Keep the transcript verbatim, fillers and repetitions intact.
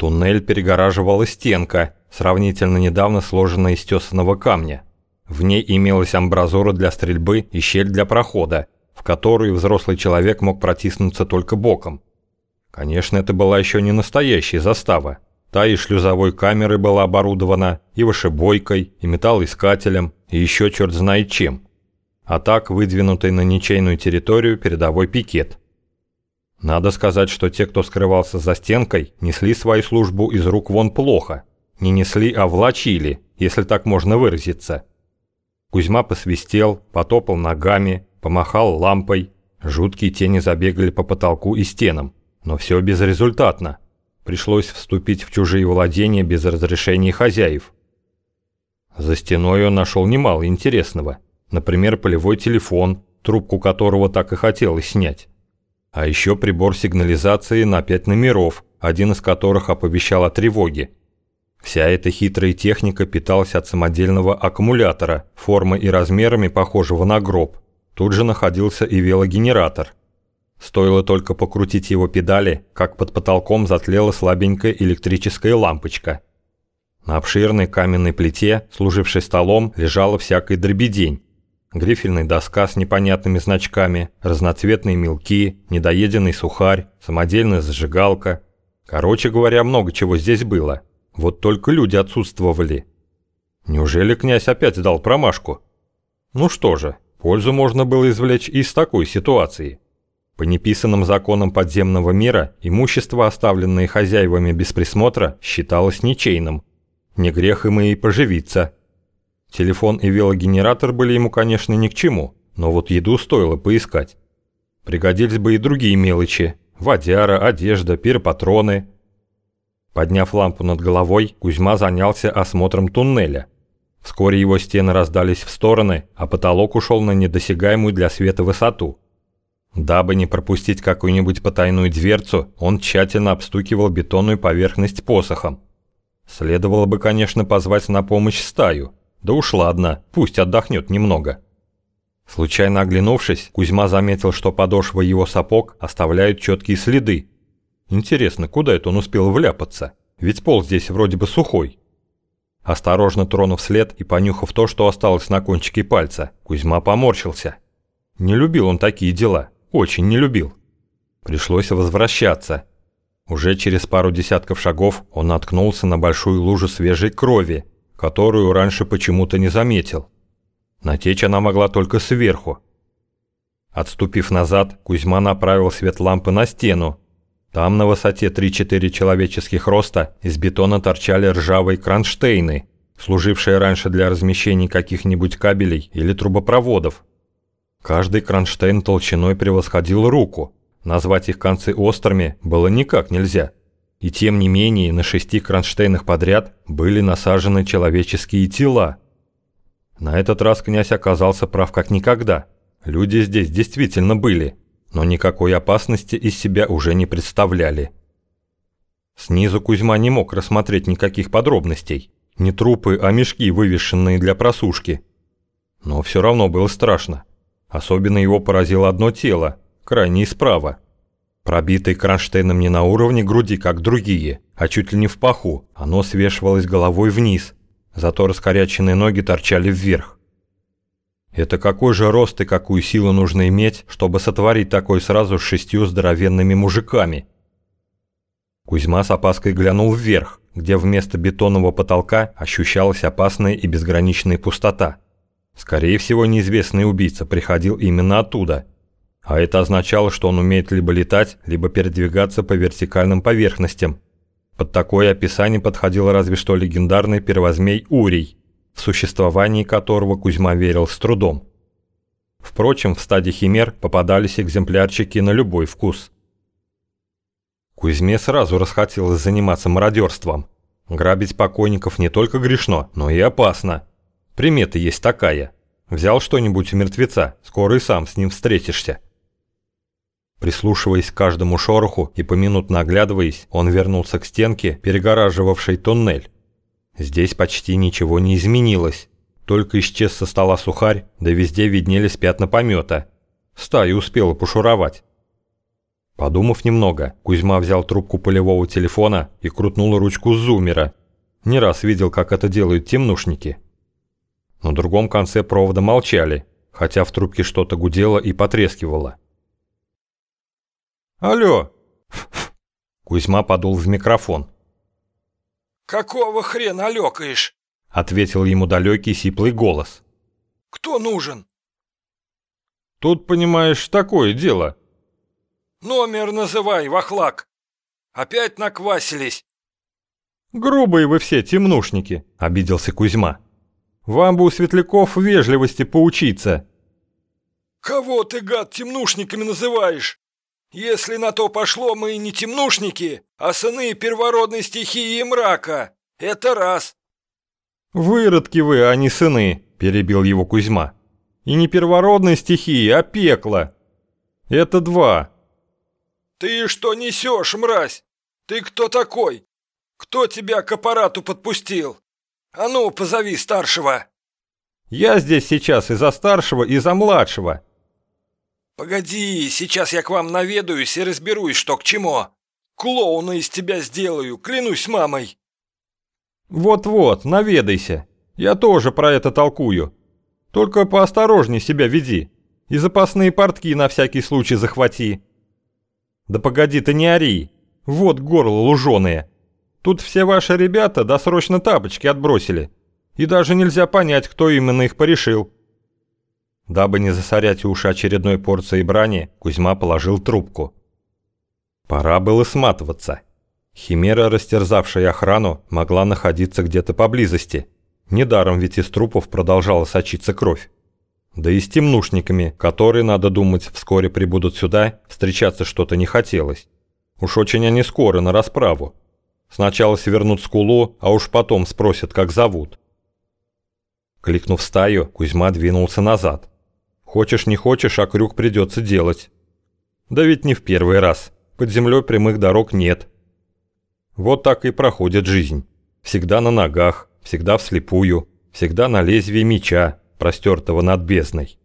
Туннель перегораживала стенка, сравнительно недавно сложенная из тесаного камня. В ней имелась амбразура для стрельбы и щель для прохода, в которую взрослый человек мог протиснуться только боком. Конечно, это была еще не настоящая застава. Та и шлюзовой камерой была оборудована, и вышибойкой, и металлоискателем, и еще черт знает чем. А так выдвинутый на ничейную территорию передовой пикет. Надо сказать, что те, кто скрывался за стенкой, несли свою службу из рук вон плохо. Не несли, а влачили, если так можно выразиться. Кузьма посвистел, потопал ногами, помахал лампой. Жуткие тени забегали по потолку и стенам, но все безрезультатно. Пришлось вступить в чужие владения без разрешения хозяев. За стеной он нашел немало интересного. Например, полевой телефон, трубку которого так и хотелось снять. А еще прибор сигнализации на пять номеров, один из которых оповещал о тревоге. Вся эта хитрая техника питалась от самодельного аккумулятора, формой и размерами похожего на гроб. Тут же находился и велогенератор. Стоило только покрутить его педали, как под потолком затлела слабенькая электрическая лампочка. На обширной каменной плите, служившей столом, лежала всякая дребедень. Грифельная доска с непонятными значками, разноцветные мелки, недоеденный сухарь, самодельная зажигалка. Короче говоря, много чего здесь было. Вот только люди отсутствовали. Неужели князь опять дал промашку? Ну что же, пользу можно было извлечь из такой ситуации. По неписанным законам подземного мира имущество, оставленное хозяевами без присмотра, считалось ничейным. Не грех им и поживиться. Телефон и велогенератор были ему, конечно, ни к чему, но вот еду стоило поискать. Пригодились бы и другие мелочи – водяра, одежда, пиропатроны. Подняв лампу над головой, Кузьма занялся осмотром туннеля. Вскоре его стены раздались в стороны, а потолок ушел на недосягаемую для света высоту. Дабы не пропустить какую-нибудь потайную дверцу, он тщательно обстукивал бетонную поверхность посохом. Следовало бы, конечно, позвать на помощь стаю. Да уж ладно, пусть отдохнет немного. Случайно оглянувшись, Кузьма заметил, что подошва его сапог оставляют четкие следы. Интересно, куда это он успел вляпаться? Ведь пол здесь вроде бы сухой. Осторожно тронув след и понюхав то, что осталось на кончике пальца, Кузьма поморщился. Не любил он такие дела, очень не любил. Пришлось возвращаться. Уже через пару десятков шагов он наткнулся на большую лужу свежей крови, которую раньше почему-то не заметил. Натечь она могла только сверху. Отступив назад, Кузьма направил свет лампы на стену. Там на высоте три-четыре человеческих роста из бетона торчали ржавые кронштейны, служившие раньше для размещения каких-нибудь кабелей или трубопроводов. Каждый кронштейн толщиной превосходил руку. Назвать их концы острыми было никак нельзя. И тем не менее на шести кронштейнах подряд были насажены человеческие тела. На этот раз князь оказался прав как никогда. Люди здесь действительно были, но никакой опасности из себя уже не представляли. Снизу Кузьма не мог рассмотреть никаких подробностей. Не трупы, а мешки, вывешенные для просушки. Но все равно было страшно. Особенно его поразило одно тело, крайне справа. Пробитый кронштейном не на уровне груди, как другие, а чуть ли не в паху, оно свешивалось головой вниз, зато раскоряченные ноги торчали вверх. Это какой же рост и какую силу нужно иметь, чтобы сотворить такое сразу с шестью здоровенными мужиками? Кузьма с опаской глянул вверх, где вместо бетонного потолка ощущалась опасная и безграничная пустота. Скорее всего, неизвестный убийца приходил именно оттуда. А это означало, что он умеет либо летать, либо передвигаться по вертикальным поверхностям. Под такое описание подходил разве что легендарный первозмей Урий, в существовании которого Кузьма верил с трудом. Впрочем, в стаде химер попадались экземплярчики на любой вкус. Кузьме сразу расхотелось заниматься мародерством. Грабить покойников не только грешно, но и опасно. Примета есть такая. Взял что-нибудь у мертвеца, скоро и сам с ним встретишься. Прислушиваясь к каждому шороху и поминутно оглядываясь, он вернулся к стенке, перегораживавшей туннель. Здесь почти ничего не изменилось. Только исчез со стола сухарь, да везде виднелись пятна помета. Стая успела пошуровать. Подумав немного, Кузьма взял трубку полевого телефона и крутнул ручку зуммера. Не раз видел, как это делают темнушники. На другом конце провода молчали, хотя в трубке что-то гудело и потрескивало. «Алло!» Кузьма подул в микрофон. «Какого хрена алёкаешь?» — ответил ему далекий сиплый голос. «Кто нужен?» «Тут, понимаешь, такое дело». «Номер называй, вахлак. Опять наквасились». «Грубые вы все, темнушники», — обиделся Кузьма. «Вам бы у светляков вежливости поучиться». «Кого ты, гад, темнушниками называешь? Если на то пошло, мы не темнушники, а сыны первородной стихии и мрака. Это раз». «Выродки вы, а не сыны», — перебил его Кузьма. «И не первородной стихии, а пекла. Это два». «Ты что несешь, мразь? Ты кто такой? Кто тебя к аппарату подпустил? А ну, позови старшего». «Я здесь сейчас и за старшего, и за младшего». «Погоди, сейчас я к вам наведаюсь и разберусь, что к чему. Клоуна из тебя сделаю, клянусь мамой». «Вот-вот, наведайся. Я тоже про это толкую. Только поосторожней себя веди. И запасные портки на всякий случай захвати». «Да погоди ты, не ори. Вот горло луженое. Тут все ваши ребята досрочно тапочки отбросили. И даже нельзя понять, кто именно их порешил». Дабы не засорять уши очередной порцией брани, Кузьма положил трубку. Пора было сматываться. Химера, растерзавшая охрану, могла находиться где-то поблизости. Недаром ведь из трупов продолжала сочиться кровь. Да и с темнушниками, которые, надо думать, вскоре прибудут сюда, встречаться что-то не хотелось. Уж очень они скоро на расправу. Сначала свернут скулу, а уж потом спросят, как зовут. Кликнув стаю, Кузьма двинулся назад. Хочешь не хочешь, а крюк придется делать. Да ведь не в первый раз. Под землей прямых дорог нет. Вот так и проходит жизнь. Всегда на ногах, всегда вслепую, всегда на лезвии меча, простертого над бездной.